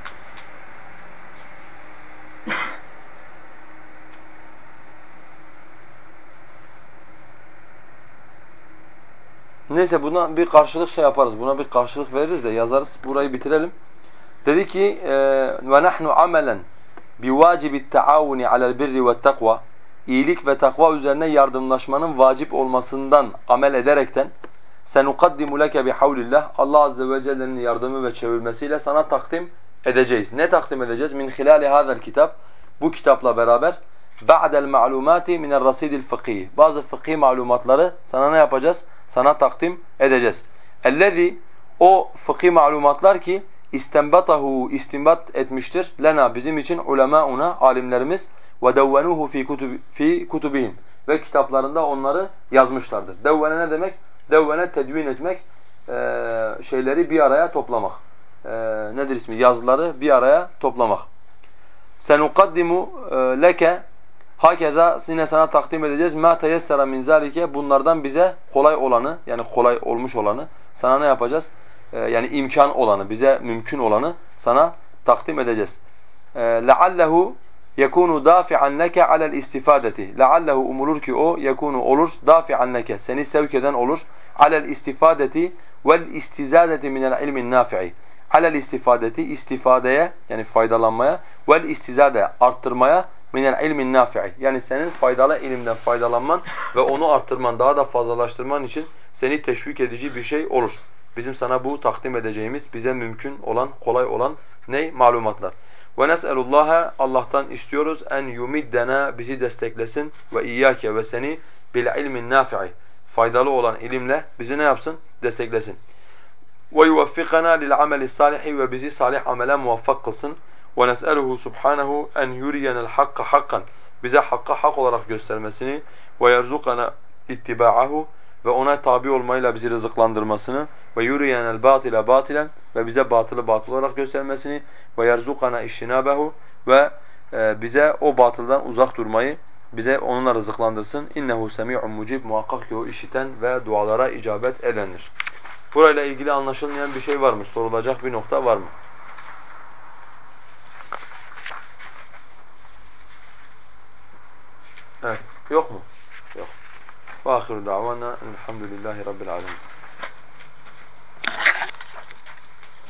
neyse buna bir karşılık şey yaparız. Buna bir karşılık veririz de yazarız. Burayı bitirelim. Dedi ki ve nahnu amelen biwacibit taavuni alel birri ve takva. İyilik ve takva üzerine yardımlaşmanın vacip olmasından amel ederekten senukaddimu leke bihavlillah Allah azze ve celle'nin yardımı ve çevirmesiyle sana takdim edeceğiz. Ne takdim edeceğiz? Min hilali hada'l kitap. Bu kitapla beraber ba'del ma'lumati minel rasidil fıkhi. Bazı fıkhi malumatları sana ne yapacağız? Sana takdim edeceğiz. Ellezî o fıkhi malumatlar ki istenbatahu istinbat etmiştir lena bizim için ulemauna alimlerimiz ve devvenuhu fi kutub fi kutubihim ve kitaplarında onları yazmışlardır. Devvene ne demek? Devvene tedvin etmek, e, şeyleri bir araya toplamak. E, nedir ismi? Yazıları bir araya toplamak. Senukaddimu e, leke hakeza yine sana takdim edeceğiz. Ma teyessera min zalike bunlardan bize kolay olanı yani kolay olmuş olanı sana ne yapacağız? Ee, yani imkan olanı, bize mümkün olanı sana takdim edeceğiz. لَعَلَّهُ يَكُونُ دَافِعًا لَكَ عَلَى الْاِسْتِفَادَةِ لَعَلَّهُ umulur ki o yekunu olur دَافِعًا لَكَ seni sevk eden olur عَلَى الْاِسْتِفَادَةِ وَالْاِسْتِزَادَةِ مِنَ الْعِلْمِ النَّافِعِ alel istifadeti istifadeye yani faydalanmaya vel istizade arttırmaya minel ilmin nafi'i yani senin faydalı ilimden faydalanman ve onu arttırman daha da fazlalaştırman için seni teşvik edici bir şey olur. Bizim sana bu takdim edeceğimiz bize mümkün olan kolay olan ne malumatlar. Ve nes'elullaha Allah'tan istiyoruz en yumiddena bizi desteklesin ve iyyake ve seni bil ilmin nafi'i faydalı olan ilimle bizi ne yapsın? Desteklesin. وَيُوَفِّقَنَا لِلْعَمَلِ الصَّالِحِ ve bizi salih amele muvaffak kılsın. وَنَسْأَلُهُ سُبْحَانَهُ اَنْ يُرِيَنَا الْحَقَّ حَقًّا bize hakkı hak olarak göstermesini وَيَرْزُقَنَا اتِّبَاعَهُ ve ona tabi olmayla bizi rızıklandırmasını وَيُرِيَنَا الْبَاطِلَ بَاطِلًا ve bize batılı batıl olarak göstermesini وَيَرْزُقَنَا اِجْتِنَابَهُ ve e, bize o batıldan uzak durmayı bize onunla rızıklandırsın. İnnehu semi'un mucib muhakkak ki o işiten ve dualara icabet edendir. Burayla ilgili anlaşılmayan bir şey var mı? Sorulacak bir nokta var mı? Evet. Yok mu? Yok. Ve ahiru davana elhamdülillahi rabbil alemin.